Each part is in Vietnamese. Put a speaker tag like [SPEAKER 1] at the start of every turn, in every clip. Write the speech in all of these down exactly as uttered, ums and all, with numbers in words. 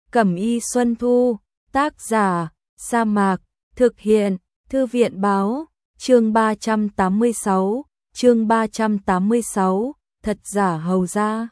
[SPEAKER 1] Cẩm Y Xuân Thu, tác giả, Sa Mạc, thực hiện, Thư viện báo, chương ba trăm tám mươi sáu, chương ba trăm tám mươi sáu, thật giả hầu gia.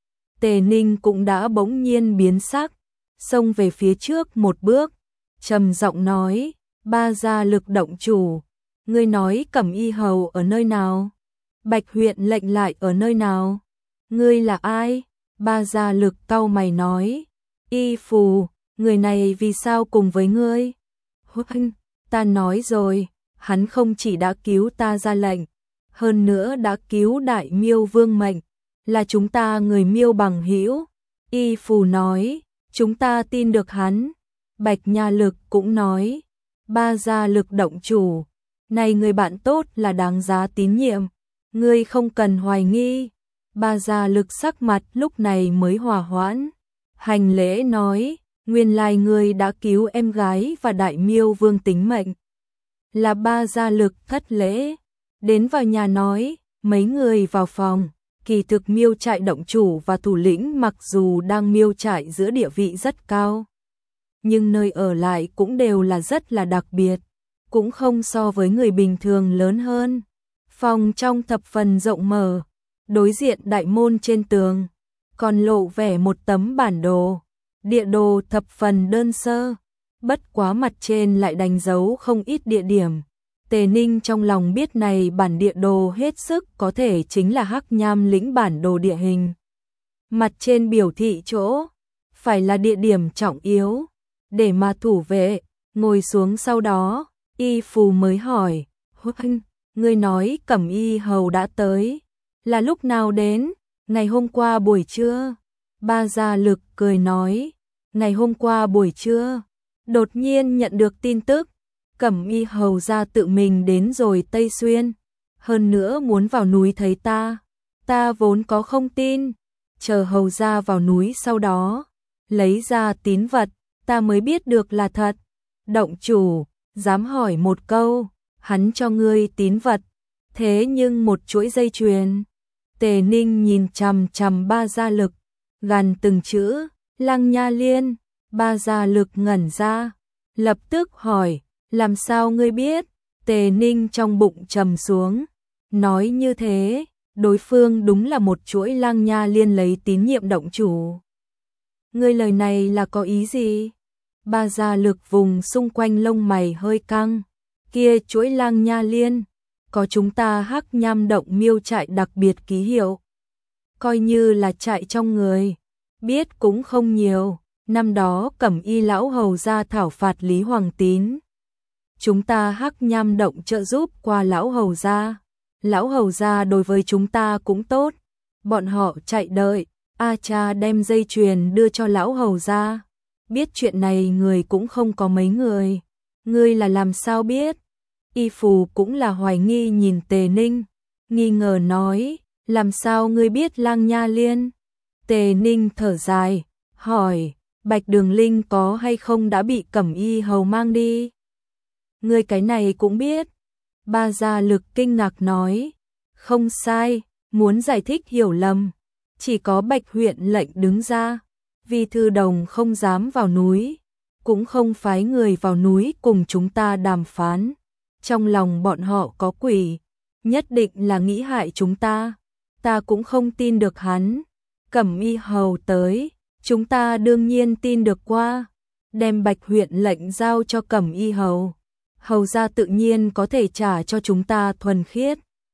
[SPEAKER 1] Tề Ninh cũng đã bỗng nhiên biến sắc, xông về phía trước một bước, trầm giọng nói, ba gia lực động chủ, ngươi nói Cẩm Y hầu ở nơi nào? Bạch huyện lệnh lại ở nơi nào? Ngươi là ai? Ba gia lực cau mày nói, Y Phù, người này vì sao cùng với ngươi? Huynh, ta nói rồi, hắn không chỉ đã cứu ta ra lệnh, hơn nữa đã cứu Đại Miêu Vương mệnh, là chúng ta người Miêu bằng hữu. Y Phù nói, chúng ta tin được hắn. Bạch Nha Lực cũng nói, ba gia lực động chủ, này người bạn tốt là đáng giá tín nhiệm, ngươi không cần hoài nghi. Ba gia lực sắc mặt lúc này mới hòa hoãn, hành lễ nói, nguyên lai ngươi đã cứu em gái và Đại Miêu Vương tính mệnh. Là ba gia lực thất lễ, đến vào nhà nói, mấy người vào phòng. Kỳ thực Miêu trại động chủ và thủ lĩnh mặc dù đang Miêu trại giữa địa vị rất cao, nhưng nơi ở lại cũng đều là rất là đặc biệt, cũng không so với người bình thường lớn hơn. Phòng trong thập phần rộng mở, đối diện đại môn trên tường, còn lộ vẻ một tấm bản đồ, địa đồ thập phần đơn sơ, bất quá mặt trên lại đánh dấu không ít địa điểm. Tề Ninh trong lòng biết này bản địa đồ hết sức có thể chính là Hắc Nham lĩnh bản đồ địa hình. Mặt trên biểu thị chỗ, phải là địa điểm trọng yếu, để mà thủ vệ. Ngồi xuống sau đó, Y Phù mới hỏi, Huynh, ngươi nói Cẩm Y hầu đã tới, là lúc nào đến? Ngày hôm qua buổi trưa. Ba gia lực cười nói, ngày hôm qua buổi trưa, đột nhiên nhận được tin tức, Cẩm Y hầu gia tự mình đến rồi Tây Xuyên, hơn nữa muốn vào núi thấy ta, ta vốn có không tin, chờ hầu gia vào núi sau đó, lấy ra tín vật, ta mới biết được là thật. Động chủ, dám hỏi một câu, hắn cho ngươi tín vật, thế nhưng một chuỗi dây chuyền. Tề Ninh nhìn chằm chằm ba gia lực, gằn từng chữ, Lăng Nha Liên. Ba gia lực ngẩn ra, lập tức hỏi, làm sao ngươi biết? Tề Ninh trong bụng trầm xuống, nói như thế, đối phương đúng là một chuỗi Lăng Nha Liên lấy tín nhiệm động chủ. Ngươi lời này là có ý gì? Ba gia lực vùng xung quanh lông mày hơi căng, kia chuỗi Lăng Nha Liên, có chúng ta Hắc Nham động Miêu trại đặc biệt ký hiệu. Coi như là trại trong người, biết cũng không nhiều, năm đó Cẩm Y lão hầu gia thảo phạt Lý Hoàng Tín. Chúng ta Hắc Nham động trợ giúp qua lão hầu gia, lão hầu gia đối với chúng ta cũng tốt, bọn họ chạy đợi, A Cha đem dây chuyền đưa cho lão hầu gia. Biết chuyện này người cũng không có mấy người, ngươi là làm sao biết? Y Phù cũng là hoài nghi nhìn Tề Ninh, nghi ngờ nói, làm sao ngươi biết Lăng Nha Liên? Tề Ninh thở dài, hỏi, Bạch Đường Linh có hay không đã bị Cẩm Y hầu mang đi? Ngươi cái này cũng biết. Ba gia lực kinh ngạc nói, không sai, muốn giải thích hiểu lầm, chỉ có Bạch huyện lệnh đứng ra, vì Thư Đồng không dám vào núi, cũng không phái người vào núi cùng chúng ta đàm phán, trong lòng bọn họ có quỷ, nhất định là nghĩ hại chúng ta, ta cũng không tin được hắn. Cẩm Y hầu tới, chúng ta đương nhiên tin được qua, đem Bạch huyện lệnh giao cho Cẩm Y hầu, hầu gia tự nhiên có thể trả cho chúng ta thuần khiết.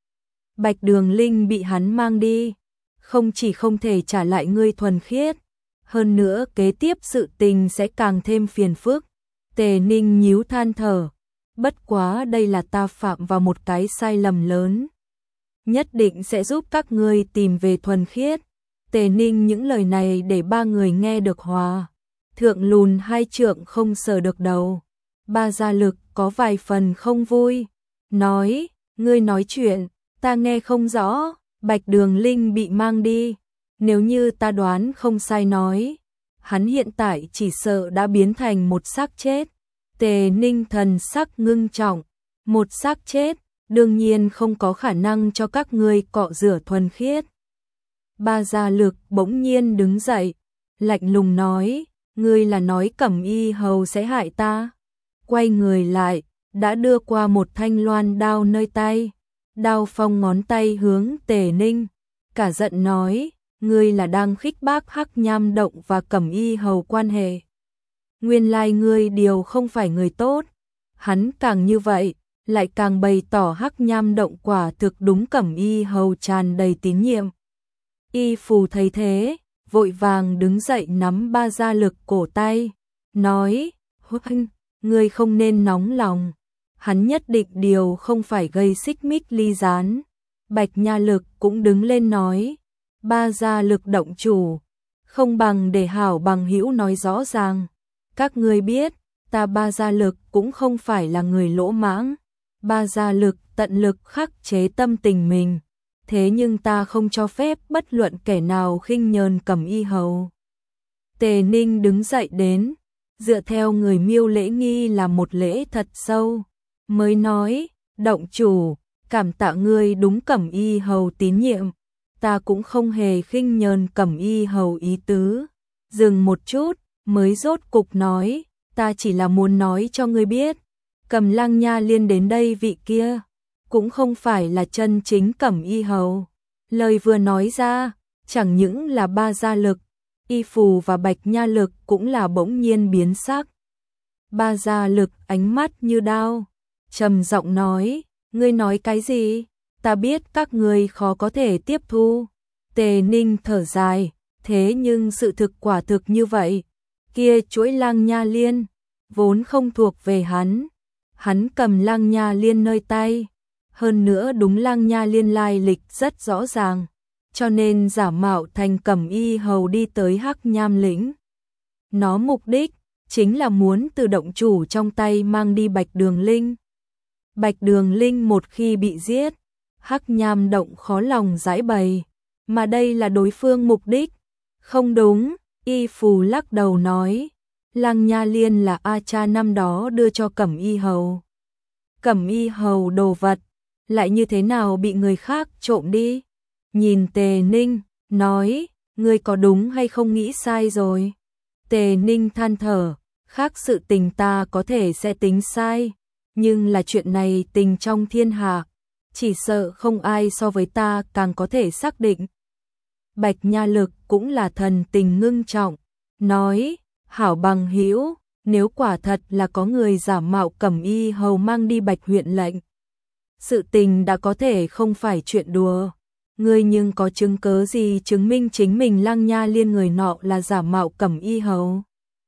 [SPEAKER 1] Bạch Đường Linh bị hắn mang đi, không chỉ không thể trả lại ngươi thuần khiết, hơn nữa kế tiếp sự tình sẽ càng thêm phiền phức. Tề Ninh nhíu than thở, bất quá đây là ta phạm vào một cái sai lầm lớn, nhất định sẽ giúp các ngươi tìm về thuần khiết. Tề Ninh những lời này để ba người nghe được hòa, thượng lùn hai trượng không sờ được đầu. Ba gia lực có vài phần không vui, nói, ngươi nói chuyện, ta nghe không rõ. Bạch Đường Linh bị mang đi, nếu như ta đoán không sai nói, hắn hiện tại chỉ sợ đã biến thành một xác chết. Tề Ninh thần sắc ngưng trọng, một xác chết, đương nhiên không có khả năng cho các ngươi cọ rửa thuần khiết. Ba gia lực bỗng nhiên đứng dậy, lạnh lùng nói, ngươi là nói Cẩm Y hầu sẽ hại ta? Quay người lại, đã đưa qua một thanh loan đao nơi tay. Đao Phong ngón tay hướng Tề Ninh, cả giận nói, ngươi là đang khích bác Hắc Nham Động và Cẩm Y hầu quan hệ. Nguyên lai ngươi điều không phải người tốt. Hắn càng như vậy, lại càng bày tỏ Hắc Nham Động quả thực đúng Cẩm Y hầu tràn đầy tín nhiệm. Y Phù thấy thế, vội vàng đứng dậy nắm Ba Gia Lực cổ tay, nói, huynh, ngươi không nên nóng lòng. Hắn nhất định điều không phải gây xích mích ly gián. Bạch Nha Lực cũng đứng lên nói, Ba Gia Lực động chủ, không bằng để hảo bằng hữu nói rõ ràng. Các ngươi biết, ta Ba Gia Lực cũng không phải là người lỗ mãng. Ba Gia Lực tận lực khắc chế tâm tình mình, thế nhưng ta không cho phép bất luận kẻ nào khinh nhờn Cẩm Y hầu. Tề Ninh đứng dậy đến, dựa theo người Miêu lễ nghi là một lễ thật sâu, mới nói, động chủ, cảm tạ ngươi đúng Cẩm Y hầu tín nhiệm, ta cũng không hề khinh nhờn Cẩm Y hầu ý tứ. Dừng một chút, mới rốt cục nói, ta chỉ là muốn nói cho ngươi biết, Cầm Lăng Nha Liên đến đây vị kia, cũng không phải là chân chính Cẩm Y hầu. Lời vừa nói ra, chẳng những là Ba Gia Lực, Y Phù và Bạch Nha Lực cũng là bỗng nhiên biến sắc. Ba Gia Lực ánh mắt như đao, trầm giọng nói, ngươi nói cái gì? Ta biết các ngươi khó có thể tiếp thu. Tề Ninh thở dài, thế nhưng sự thực quả thực như vậy. Kia chuỗi Lăng Nha Liên, vốn không thuộc về hắn. Hắn cầm Lăng Nha Liên nơi tay. Hơn nữa đúng Lăng Nha Liên lai lịch rất rõ ràng, cho nên giả mạo thành Cẩm Y hầu đi tới Hắc Nham lĩnh. Nó mục đích chính là muốn từ động chủ trong tay mang đi Bạch Đường Linh. Bạch Đường Linh một khi bị giết, Hắc Nham Động khó lòng giải bày, mà đây là đối phương mục đích. Không đúng, Y Phù lắc đầu nói, Lăng Nha Liên là A Cha năm đó đưa cho Cẩm Y hầu. Cẩm Y hầu đồ vật, lại như thế nào bị người khác trộm đi? Nhìn Tề Ninh, nói, ngươi có đúng hay không nghĩ sai rồi? Tề Ninh than thở, khác sự tình ta có thể sẽ tính sai, nhưng là chuyện này tình trong thiên hạ, chỉ sợ không ai so với ta càng có thể xác định. Bạch Nha Lực cũng là thần tình ngưng trọng, nói, hảo bằng hữu, nếu quả thật là có người giả mạo Cẩm Y hầu mang đi Bạch huyện lệnh, sự tình đã có thể không phải chuyện đùa. Ngươi nhưng có chứng cớ gì chứng minh chính mình Lăng Nha Liên người nọ là giả mạo Cẩm Y hầu?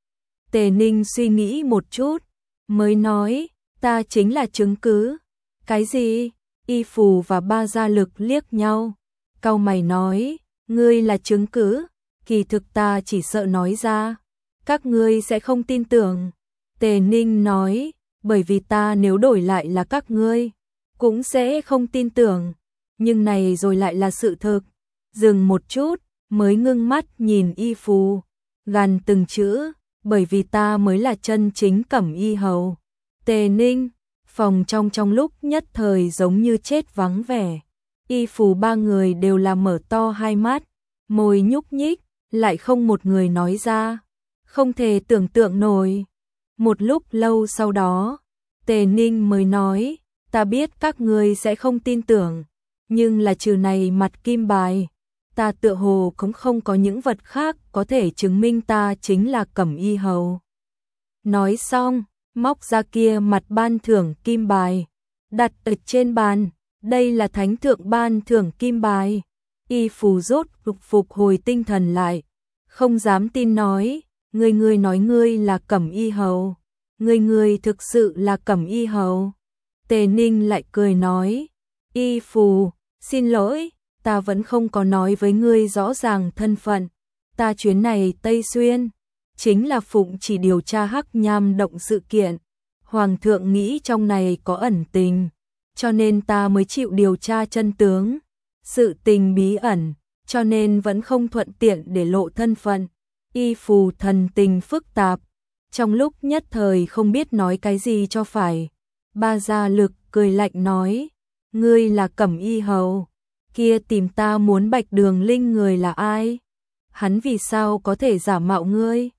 [SPEAKER 1] Tề Ninh suy nghĩ một chút, mới nói, ta chính là chứng cứ. Cái gì? Y Phù và Ba Gia Lực liếc nhau, cau mày nói, ngươi là chứng cứ, kỳ thực ta chỉ sợ nói ra, các ngươi sẽ không tin tưởng. Tề Ninh nói, bởi vì ta nếu đổi lại là các ngươi, cũng sẽ không tin tưởng, nhưng này rồi lại là sự thực. Dừng một chút, mới ngưng mắt nhìn Y Phù, gằn từng chữ, bởi vì ta mới là chân chính Cẩm Y hầu. Tề Ninh, phòng trong trong lúc nhất thời giống như chết vắng vẻ. Y Phù ba người đều là mở to hai mắt, môi nhúc nhích, lại không một người nói ra. Không thể tưởng tượng nổi. Một lúc lâu sau đó, Tề Ninh mới nói, ta biết các ngươi sẽ không tin tưởng, nhưng là trừ này mặt kim bài, ta tựa hồ cũng không có những vật khác có thể chứng minh ta chính là Cẩm Y hầu. Nói xong, móc ra kia mặt ban thưởng kim bài, đặt ở trên bàn, đây là thánh thượng ban thưởng kim bài. Y Phù rốt phục phục hồi tinh thần lại, không dám tin nói, ngươi ngươi nói ngươi là Cẩm Y hầu, ngươi ngươi thực sự là Cẩm Y hầu. Tề Ninh lại cười nói, Y Phù, xin lỗi, ta vẫn không có nói với ngươi rõ ràng thân phận, ta chuyến này Tây Xuyên, chính là phụng chỉ điều tra Hắc Nham Động sự kiện, Hoàng thượng nghĩ trong này có ẩn tình, cho nên ta mới chịu điều tra chân tướng, sự tình bí ẩn, cho nên vẫn không thuận tiện để lộ thân phận. Y Phù thần tình phức tạp, trong lúc nhất thời không biết nói cái gì cho phải. Ba Gia Lực cười lạnh nói, ngươi là Cẩm Y hầu, kia tìm ta muốn Bạch Đường Linh người là ai? Hắn vì sao có thể giả mạo ngươi?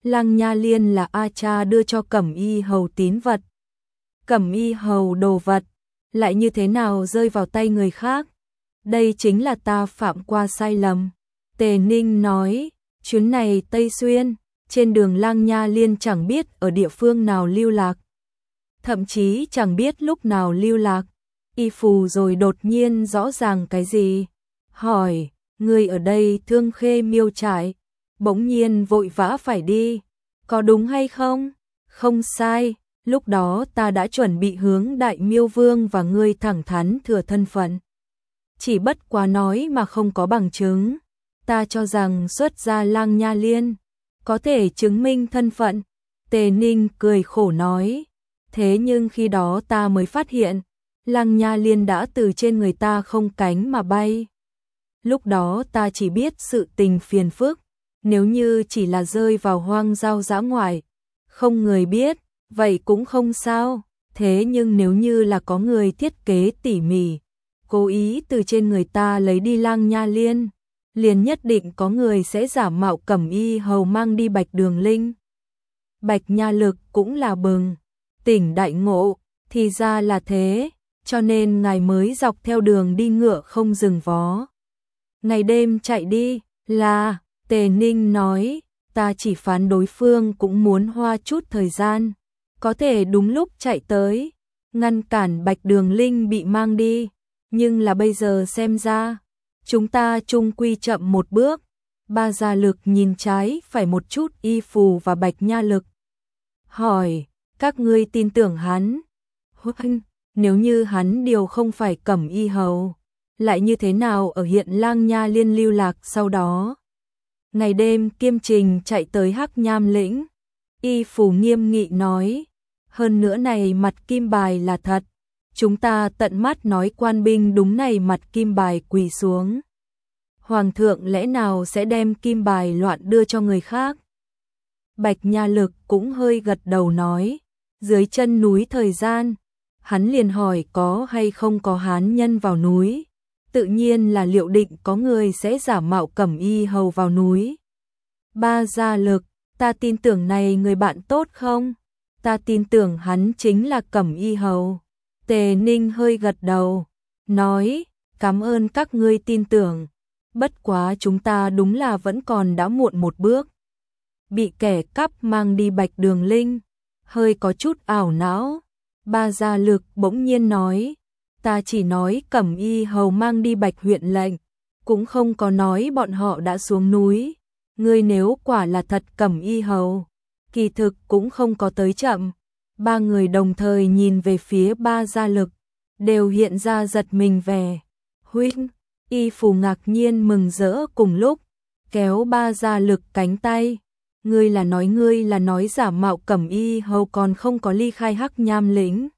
[SPEAKER 1] Lăng Nha Liên là A Cha đưa cho Cẩm Y Hầu tín vật. Cẩm Y Hầu đồ vật, lại như thế nào rơi vào tay người khác? Đây chính là ta phạm qua sai lầm. Tề Ninh nói, chuyến này Tây Xuyên, trên đường Lăng Nha Liên chẳng biết ở địa phương nào lưu lạc. Thậm chí chẳng biết lúc nào lưu lạc. Y Phù rồi đột nhiên rõ ràng cái gì? Hỏi, người ở đây Thương Khê Miêu trại, bỗng nhiên vội vã phải đi, có đúng hay không? Không sai, lúc đó ta đã chuẩn bị hướng Đại Miêu Vương và ngươi thẳng thắn thừa thân phận. Chỉ bất quá nói mà không có bằng chứng. Ta cho rằng xuất ra Lăng Nha Liên có thể chứng minh thân phận. Tề Ninh cười khổ nói, thế nhưng khi đó ta mới phát hiện Lăng Nha Liên đã từ trên người ta không cánh mà bay. Lúc đó ta chỉ biết sự tình phiền phức, nếu như chỉ là rơi vào hoang giao dã ngoại, không người biết, vậy cũng không sao. Thế nhưng nếu như là có người thiết kế tỉ mỉ, cố ý từ trên người ta lấy đi Lăng Nha Liên, liền nhất định có người sẽ giả mạo Cẩm Y Hầu mang đi Bạch Đường Linh. Bạch Nha Lực cũng là bừng tỉnh đại ngộ, thì ra là thế, cho nên ngài mới dọc theo đường đi ngựa không dừng vó. Ngày đêm chạy đi, là, Tề Ninh nói, ta chỉ phán đối phương cũng muốn hoa chút thời gian, có thể đúng lúc chạy tới, ngăn cản Bạch Đường Linh bị mang đi, nhưng là bây giờ xem ra, chúng ta chung quy chậm một bước. Ba Gia Lực nhìn trái phải một chút Y Phù và Bạch Nha Lực. Hỏi, các ngươi tin tưởng hắn? Huynh, nếu như hắn điều không phải Cẩm Y Hầu, lại như thế nào ở hiện Lăng Nha Liên lưu lạc sau đó? Ngày đêm kiêm trình chạy tới Hắc Nham lĩnh. Y Phù nghiêm nghị nói, hơn nữa này mặt kim bài là thật. Chúng ta tận mắt nói quan binh đúng này mặt kim bài quỳ xuống. Hoàng thượng lẽ nào sẽ đem kim bài loạn đưa cho người khác? Bạch Nha Lực cũng hơi gật đầu nói, dưới chân núi thời gian, hắn liền hỏi có hay không có hán nhân vào núi. Tự nhiên là liệu định có người sẽ giả mạo Cẩm Y Hầu vào núi. Ba Gia Lực, ta tin tưởng này người bạn tốt không? Ta tin tưởng hắn chính là Cẩm Y Hầu. Tề Ninh hơi gật đầu, nói, cảm ơn các ngươi tin tưởng. Bất quá chúng ta đúng là vẫn còn đã muộn một bước. Bị kẻ cắp mang đi Bạch Đường Linh, hơi có chút ảo não. Ba Gia Lực bỗng nhiên nói, ta chỉ nói Cẩm Y Hầu mang đi Bạch huyện lệnh, cũng không có nói bọn họ đã xuống núi. Ngươi nếu quả là thật Cẩm Y Hầu, kỳ thực cũng không có tới chậm. Ba người đồng thời nhìn về phía Ba Gia Lực, đều hiện ra giật mình vẻ. Huynh, Y Phù ngạc nhiên mừng rỡ cùng lúc, kéo Ba Gia Lực cánh tay. Ngươi là nói ngươi là nói giả mạo Cẩm Y Hầu còn không có ly khai Hắc Nham lĩnh.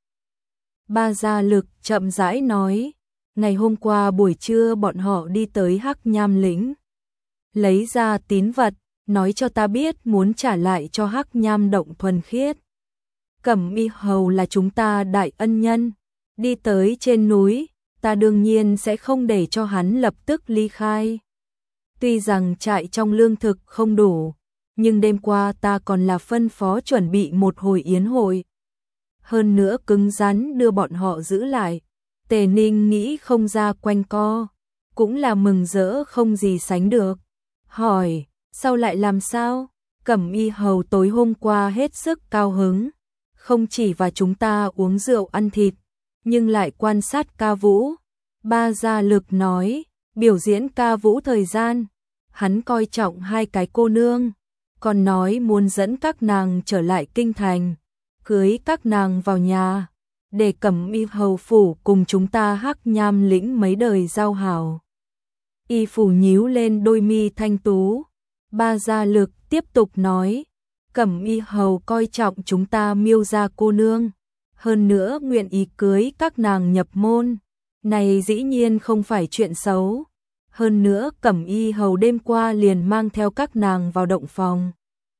[SPEAKER 1] Ba Gia Lực chậm rãi nói, ngày hôm qua buổi trưa bọn họ đi tới Hắc Nham lĩnh, lấy ra tín vật, nói cho ta biết muốn trả lại cho Hắc Nham động thuần khiết. Cẩm Y Hầu là chúng ta đại ân nhân, đi tới trên núi, ta đương nhiên sẽ không để cho hắn lập tức ly khai. Tuy rằng trại trong lương thực không đủ, nhưng đêm qua ta còn là phân phó chuẩn bị một hồi yến hội. Hơn nữa cứng rắn đưa bọn họ giữ lại. Tề Ninh nghĩ không ra quanh co, cũng là mừng rỡ không gì sánh được. Hỏi, sao lại làm sao? Cẩm Y Hầu tối hôm qua hết sức cao hứng, không chỉ và chúng ta uống rượu ăn thịt, nhưng lại quan sát ca vũ. Ba Gia Lực nói, biểu diễn ca vũ thời gian, hắn coi trọng hai cái cô nương, còn nói muốn dẫn các nàng trở lại kinh thành, cưới các nàng vào nhà, để Cẩm Y Hầu phủ cùng chúng ta Hắc Nham lĩnh mấy đời giao hảo. Y Phủ nhíu lên đôi mi thanh tú. Ba Gia Lực tiếp tục nói, Cẩm Y Hầu coi trọng chúng ta Miêu gia cô nương, hơn nữa nguyện ý cưới các nàng nhập môn, này dĩ nhiên không phải chuyện xấu. Hơn nữa Cẩm Y Hầu đêm qua liền mang theo các nàng vào động phòng.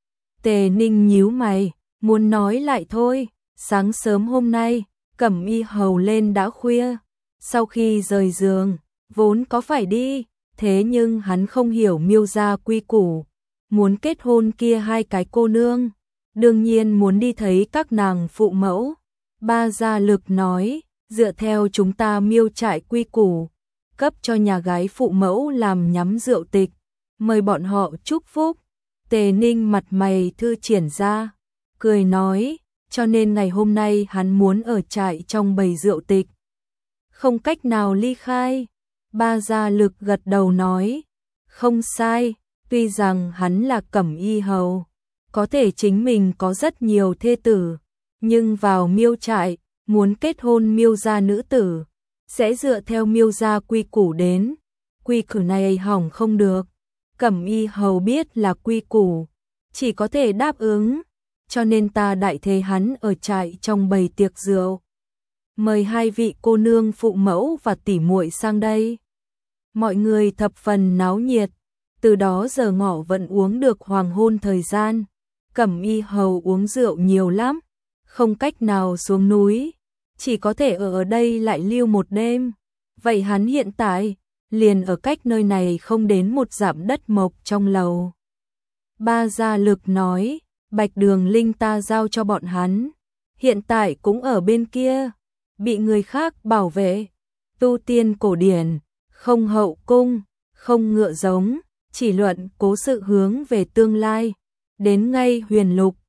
[SPEAKER 1] Tề Ninh nhíu mày, muốn nói lại thôi. Sáng sớm hôm nay, Cẩm Y Hầu lên đã khuya, sau khi rời giường, vốn có phải đi, thế nhưng hắn không hiểu Miêu gia quy củ, muốn kết hôn kia hai cái cô nương, đương nhiên muốn đi thấy các nàng phụ mẫu. Ba Gia Lực nói, dựa theo chúng ta Miêu trại quy củ, cấp cho nhà gái phụ mẫu làm nhắm rượu tịch, mời bọn họ chúc phúc. Tề Ninh mặt mày thư triển ra, cười nói, cho nên ngày hôm nay hắn muốn ở trại trong bầy rượu tịch, không cách nào ly khai. Ba Gia Lực gật đầu nói, không sai, tuy rằng hắn là Cẩm Y hầu, có thể chính mình có rất nhiều thê tử, nhưng vào Miêu trại, muốn kết hôn Miêu gia nữ tử, sẽ dựa theo Miêu gia quy củ đến, quy củ này hỏng không được. Cẩm Y hầu biết là quy củ, chỉ có thể đáp ứng, cho nên ta đại thế hắn ở trại trong bầy tiệc rượu, mời hai vị cô nương phụ mẫu và tỷ muội sang đây. Mọi người thập phần náo nhiệt, từ đó giờ ngọ vẫn uống được hoàng hôn thời gian. Cẩm Y hầu uống rượu nhiều lắm, không cách nào xuống núi, chỉ có thể ở ở đây lại lưu một đêm. Vậy hắn hiện tại liền ở cách nơi này không đến một dặm đất mộc trong lầu. Ba Gia Lực nói, Bạch Đường Linh ta giao cho bọn hắn, hiện tại cũng ở bên kia, bị người khác bảo vệ. Tu tiên cổ điển, không hậu cung, không ngựa giống, chỉ luận cố sự hướng về tương lai. Đến ngay huyền lục,